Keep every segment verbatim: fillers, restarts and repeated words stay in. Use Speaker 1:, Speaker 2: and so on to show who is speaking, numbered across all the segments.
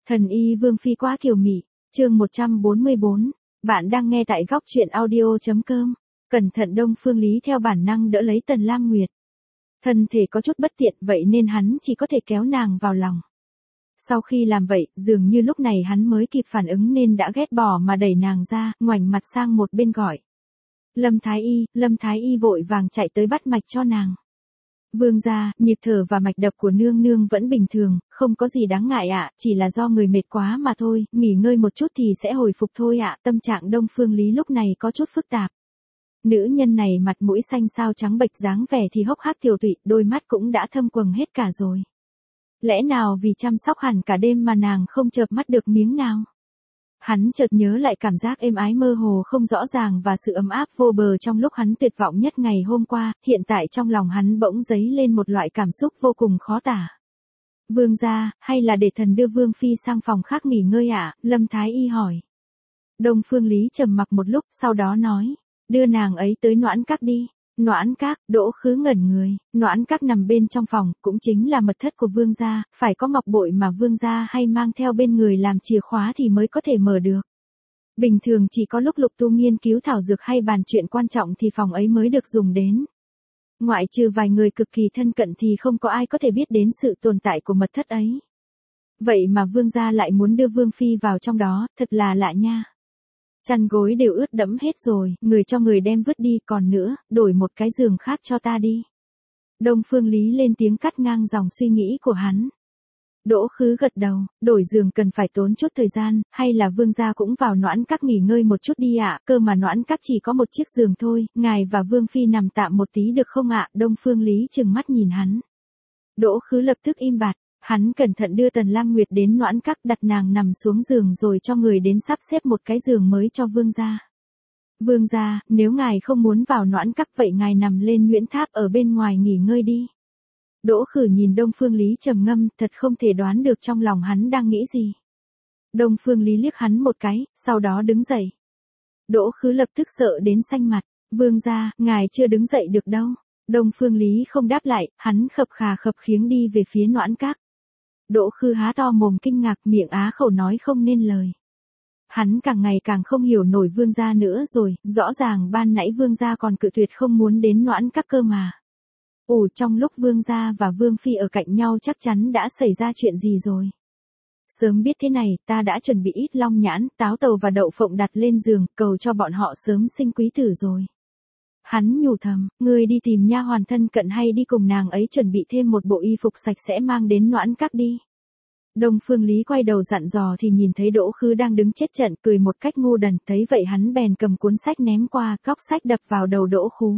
Speaker 1: Thần y Vương Phi quá kiều mị, chương một trăm bốn mươi bốn, bạn đang nghe tại góc truyện audio.com. Cẩn thận Đông Phương Lý theo bản năng đỡ lấy Tần Lam Nguyệt. Thân thể có chút bất tiện vậy nên hắn chỉ có thể kéo nàng vào lòng. Sau khi làm vậy, dường như lúc này hắn mới kịp phản ứng nên đã ghét bỏ mà đẩy nàng ra, ngoảnh mặt sang một bên gọi. Lâm Thái Y, Lâm Thái Y vội vàng chạy tới bắt mạch cho nàng. Vương gia, nhịp thở và mạch đập của nương nương vẫn bình thường, không có gì đáng ngại ạ, chỉ là do người mệt quá mà thôi, nghỉ ngơi một chút thì sẽ hồi phục thôi ạ. Tâm trạng Đông Phương Lý lúc này có chút phức tạp. Nữ nhân này mặt mũi xanh xao trắng bệch, dáng vẻ thì hốc hác tiều tụy, đôi mắt cũng đã thâm quầng hết cả rồi. Lẽ nào vì chăm sóc hẳn cả đêm mà nàng không chợp mắt được miếng nào? Hắn chợt nhớ lại cảm giác êm ái mơ hồ không rõ ràng và sự ấm áp vô bờ trong lúc hắn tuyệt vọng nhất ngày hôm qua, hiện tại trong lòng hắn bỗng dấy lên một loại cảm xúc vô cùng khó tả. Vương gia, hay là để thần đưa Vương Phi sang phòng khác nghỉ ngơi ạ? Lâm Thái Y hỏi. Đông Phương Lý trầm mặc một lúc, sau đó nói, đưa nàng ấy tới Noãn Các đi. Noãn Các, Đỗ Khứ ngẩn người, Noãn Các nằm bên trong phòng, cũng chính là mật thất của vương gia, phải có ngọc bội mà vương gia hay mang theo bên người làm chìa khóa thì mới có thể mở được. Bình thường chỉ có lúc Lục Tu nghiên cứu thảo dược hay bàn chuyện quan trọng thì phòng ấy mới được dùng đến. Ngoại trừ vài người cực kỳ thân cận thì không có ai có thể biết đến sự tồn tại của mật thất ấy. Vậy mà vương gia lại muốn đưa Vương Phi vào trong đó, thật là lạ nha. Chăn gối đều ướt đẫm hết rồi, người cho người đem vứt đi, còn nữa, đổi một cái giường khác cho ta đi. Đông Phương Lý lên tiếng cắt ngang dòng suy nghĩ của hắn. Đỗ Khứ gật đầu, đổi giường cần phải tốn chút thời gian, hay là vương gia cũng vào Noãn Các nghỉ ngơi một chút đi ạ, cơ mà Noãn Các chỉ có một chiếc giường thôi, ngài và Vương Phi nằm tạm một tí được không ạ? Đông Phương Lý trừng mắt nhìn hắn. Đỗ Khứ lập tức im bặt. Hắn cẩn thận đưa Tần Lam Nguyệt đến Noãn Các, đặt nàng nằm xuống giường rồi cho người đến sắp xếp một cái giường mới cho vương gia. Vương gia, nếu ngài không muốn vào Noãn Các vậy ngài nằm lên Nguyễn Tháp ở bên ngoài nghỉ ngơi đi. Đỗ Khử nhìn Đông Phương Lý trầm ngâm, thật không thể đoán được trong lòng hắn đang nghĩ gì. Đông Phương Lý liếc hắn một cái, sau đó đứng dậy. Đỗ Khứ lập tức sợ đến xanh mặt, vương gia, ngài chưa đứng dậy được đâu. Đông Phương Lý không đáp lại, hắn khập khà khập khiếng đi về phía Noãn Các. Đỗ Khứ há to mồm kinh ngạc, miệng á khẩu nói không nên lời. Hắn càng ngày càng không hiểu nổi vương gia nữa rồi, rõ ràng ban nãy vương gia còn cự tuyệt không muốn đến Noãn Các cơ mà. Ủa, trong lúc vương gia và Vương Phi ở cạnh nhau chắc chắn đã xảy ra chuyện gì rồi. Sớm biết thế này, ta đã chuẩn bị ít long nhãn, táo tàu và đậu phộng đặt lên giường, cầu cho bọn họ sớm sinh quý tử rồi. Hắn nhủ thầm, ngươi đi tìm nha hoàn thân cận hay đi cùng nàng ấy chuẩn bị thêm một bộ y phục sạch sẽ mang đến Noãn Các đi. Đông Phương Lý quay đầu dặn dò thì nhìn thấy Đỗ Khứ đang đứng chết trận cười một cách ngu đần, thấy vậy hắn bèn cầm cuốn sách ném qua, góc sách đập vào đầu Đỗ Khứ.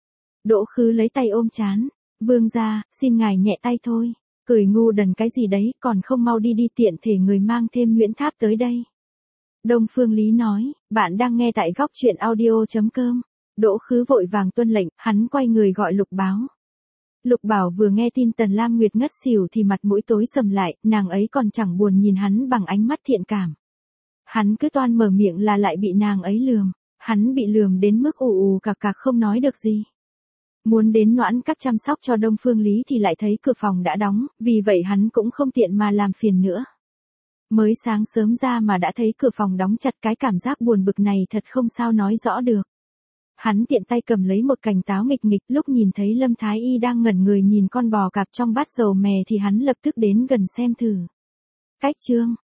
Speaker 1: Đỗ Khứ lấy tay ôm trán, vương gia, xin ngài nhẹ tay thôi, cười ngu đần cái gì đấy, còn không mau đi đi, tiện thể người mang thêm Nguyễn Tháp tới đây. Đông Phương Lý nói, bạn đang nghe tại góc truyện audio.com. Đỗ Khứ vội vàng tuân lệnh, hắn quay người gọi Lục Báo. Lục Bảo vừa nghe tin Tần Lam Nguyệt ngất xỉu thì mặt mũi tối sầm lại, nàng ấy còn chẳng buồn nhìn hắn bằng ánh mắt thiện cảm. Hắn cứ toan mở miệng là lại bị nàng ấy lườm, hắn bị lườm đến mức ù ù cạc cạc không nói được gì. Muốn đến Noãn Các chăm sóc cho Đông Phương Lý thì lại thấy cửa phòng đã đóng, vì vậy hắn cũng không tiện mà làm phiền nữa. Mới sáng sớm ra mà đã thấy cửa phòng đóng chặt, cái cảm giác buồn bực này thật không sao nói rõ được. Hắn tiện tay cầm lấy một cành táo nghịch nghịch, lúc nhìn thấy Lâm Thái Y đang ngẩn người nhìn con bò cạp trong bát dầu mè thì hắn lập tức đến gần xem thử. Cách chương,